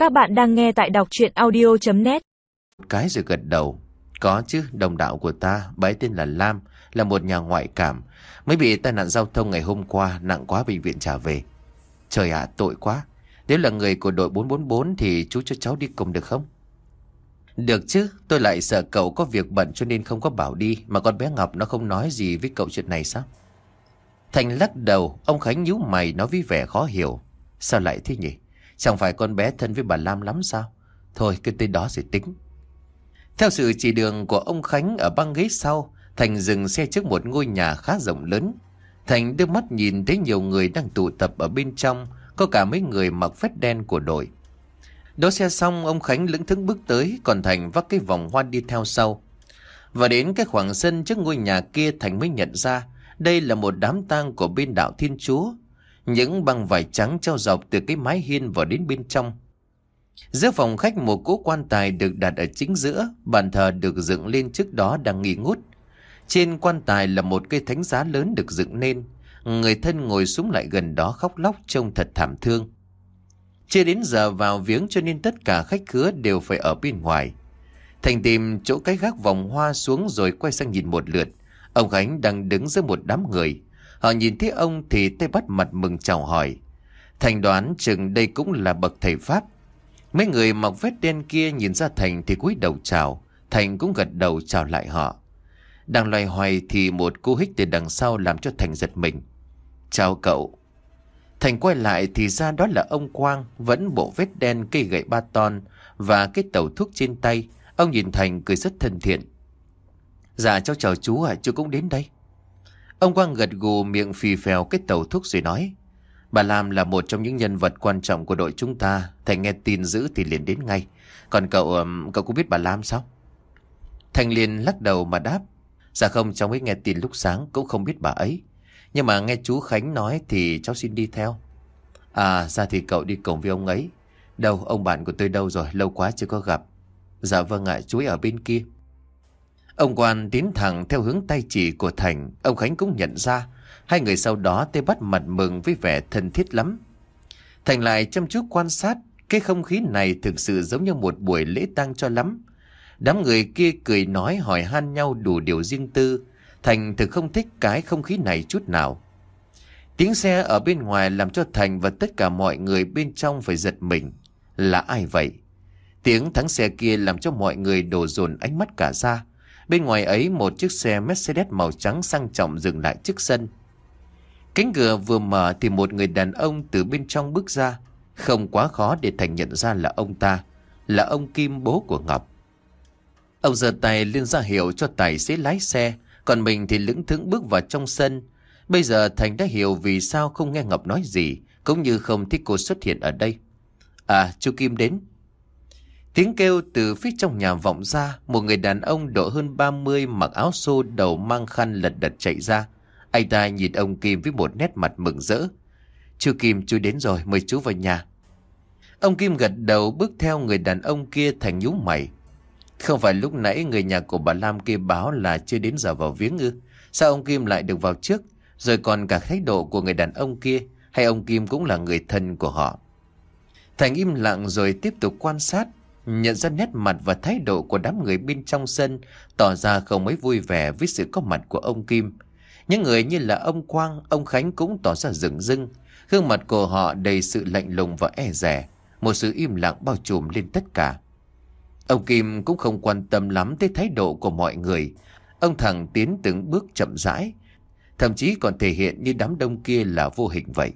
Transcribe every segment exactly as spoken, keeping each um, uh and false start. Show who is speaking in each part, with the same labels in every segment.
Speaker 1: Các bạn đang nghe tại đọc truyện audio chấm net.
Speaker 2: Cái rồi gật đầu. Có chứ, đồng đạo của ta, bà ấy tên là Lam, là một nhà ngoại cảm, mới bị tai nạn giao thông ngày hôm qua, nặng quá bệnh viện trả về. Trời ạ, tội quá. Nếu là người của đội bốn bốn bốn thì chú cho cháu đi cùng được không? Được chứ, tôi lại sợ cậu có việc bận cho nên không có bảo đi. Mà con bé Ngọc nó không nói gì với cậu chuyện này sao? Thành lắc đầu. Ông Khánh nhíu mày nói với vẻ khó hiểu. Sao lại thế nhỉ? Chẳng phải con bé thân với bà Lam lắm sao? Thôi cứ tới đó rồi tính. Theo sự chỉ đường của ông Khánh, ở băng ghế sau, Thành dừng xe trước một ngôi nhà khá rộng lớn. Thành đưa mắt nhìn thấy nhiều người đang tụ tập ở bên trong, có cả mấy người mặc vest đen của đội. Đỗ xe xong, ông Khánh lững thững bước tới, còn Thành vác cái vòng hoa đi theo sau. Và đến cái khoảng sân trước ngôi nhà kia, Thành mới nhận ra đây là một đám tang của bên đạo Thiên Chúa. Những băng vải trắng treo dọc từ cái mái hiên vào đến bên trong. Giữa phòng khách, một cỗ quan tài được đặt ở chính giữa, bàn thờ được dựng lên trước đó đang nghi ngút. Trên quan tài là một cây thánh giá lớn được dựng nên. Người thân ngồi xuống lại gần đó khóc lóc trông thật thảm thương. Chưa đến giờ vào viếng cho nên tất cả khách khứa đều phải ở bên ngoài. Thành tìm chỗ cái gác vòng hoa xuống rồi quay sang nhìn một lượt. Ông Khánh đang đứng giữa một đám người. Họ nhìn thấy ông thì tay bắt mặt mừng chào hỏi. Thành đoán chừng đây cũng là bậc thầy Pháp. Mấy người mặc vest đen kia nhìn ra Thành thì cúi đầu chào. Thành cũng gật đầu chào lại họ. Đang loay hoay thì một cô hích từ đằng sau làm cho Thành giật mình. Chào cậu. Thành quay lại thì ra đó là ông Quang, vẫn bộ vest đen, cây gậy ba ton và cái tẩu thuốc trên tay. Ông nhìn Thành cười rất thân thiện. Dạ cháu chào chú ạ, chú cũng đến đây. Ông Quang gật gù, miệng phì phèo cái tẩu thuốc rồi nói. Bà Lam là một trong những nhân vật quan trọng của đội chúng ta. Thành nghe tin dữ thì liền đến ngay. Còn cậu, cậu có biết bà Lam sao? Thành liền lắc đầu mà đáp. Dạ không, cháu mới nghe tin lúc sáng, cũng không biết bà ấy. Nhưng mà nghe chú Khánh nói thì cháu xin đi theo. À, ra thì cậu đi cùng với ông ấy. Đâu, ông bạn của tôi đâu rồi, lâu quá chưa có gặp. Dạ vâng ạ, chú ấy ở bên kia. Ông Quan tiến thẳng theo hướng tay chỉ của Thành. Ông Khánh cũng nhận ra. Hai người sau đó tay bắt mặt mừng với vẻ thân thiết lắm. Thành lại chăm chú quan sát. Cái không khí này thực sự giống như một buổi lễ tang cho lắm. Đám người kia cười nói hỏi han nhau đủ điều riêng tư. Thành thực không thích cái không khí này chút nào. Tiếng xe ở bên ngoài làm cho Thành và tất cả mọi người bên trong phải giật mình. Là ai vậy? Tiếng thắng xe kia làm cho mọi người đổ dồn ánh mắt cả ra. Bên ngoài ấy một chiếc xe Mercedes màu trắng sang trọng dừng lại trước sân. Cánh cửa vừa mở thì một người đàn ông từ bên trong bước ra. Không quá khó để Thành nhận ra là ông ta. Là ông Kim, bố của Ngọc. Ông giơ tay lên ra hiệu cho tài xế lái xe. Còn mình thì lững thững bước vào trong sân. Bây giờ Thành đã hiểu vì sao không nghe Ngọc nói gì, cũng như không thích cô xuất hiện ở đây. À, chú Kim đến. Tiếng kêu từ phía trong nhà vọng ra. Một người đàn ông độ hơn ba mươi, mặc áo xô, đầu mang khăn lật đật chạy ra. Anh ta nhìn ông Kim với một nét mặt mừng rỡ. Chú Kim, chú đến rồi, mời chú vào nhà. Ông Kim gật đầu bước theo người đàn ông kia. Thành nhíu mày. Không phải lúc nãy người nhà của bà Lam kia báo là chưa đến giờ vào viếng ư? Sao ông Kim lại được vào trước? Rồi còn cả thái độ của người đàn ông kia, hay ông Kim cũng là người thân của họ? Thành im lặng rồi tiếp tục quan sát. Nhận ra nét mặt và thái độ của đám người bên trong sân tỏ ra không mấy vui vẻ với sự có mặt của ông Kim. Những người như là ông Quang, ông Khánh cũng tỏ ra rừng rưng. Gương mặt của họ đầy sự lạnh lùng và e dè. Một sự im lặng bao trùm lên tất cả. Ông Kim cũng không quan tâm lắm tới thái độ của mọi người. Ông thẳng tiến từng bước chậm rãi, thậm chí còn thể hiện như đám đông kia là vô hình vậy.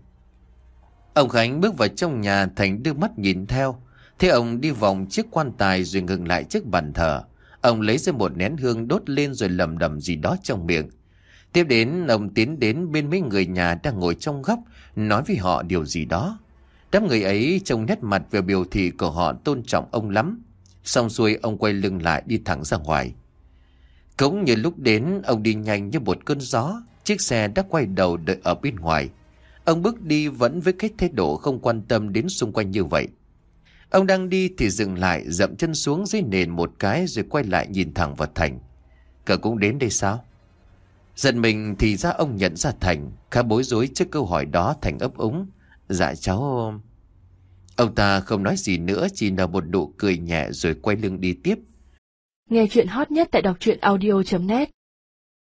Speaker 2: Ông Khánh bước vào trong nhà. Thành đưa mắt nhìn theo. Thế ông đi vòng chiếc quan tài rồi ngừng lại trước bàn thờ. Ông lấy ra một nén hương đốt lên rồi lẩm bẩm gì đó trong miệng. Tiếp đến ông tiến đến bên mấy người nhà đang ngồi trong góc, nói với họ điều gì đó. Đám người ấy trông nét mặt và biểu thị của họ tôn trọng ông lắm. Xong xuôi ông quay lưng lại đi thẳng ra ngoài. Cũng như lúc đến, ông đi nhanh như một cơn gió. Chiếc xe đã quay đầu đợi ở bên ngoài. Ông bước đi vẫn với cái thái độ không quan tâm đến xung quanh như vậy. Ông đang đi thì dừng lại, dậm chân xuống dưới nền một cái rồi quay lại nhìn thẳng vào Thành. Cậu cũng đến đây sao? Giận mình thì ra ông nhận ra Thành. Khá bối rối trước câu hỏi đó, Thành ấp úng. Dạ cháu... Ông ta không nói gì nữa, chỉ nở một nụ cười nhẹ rồi quay lưng đi tiếp.
Speaker 3: Nghe chuyện hot nhất tại đọc truyện audio chấm net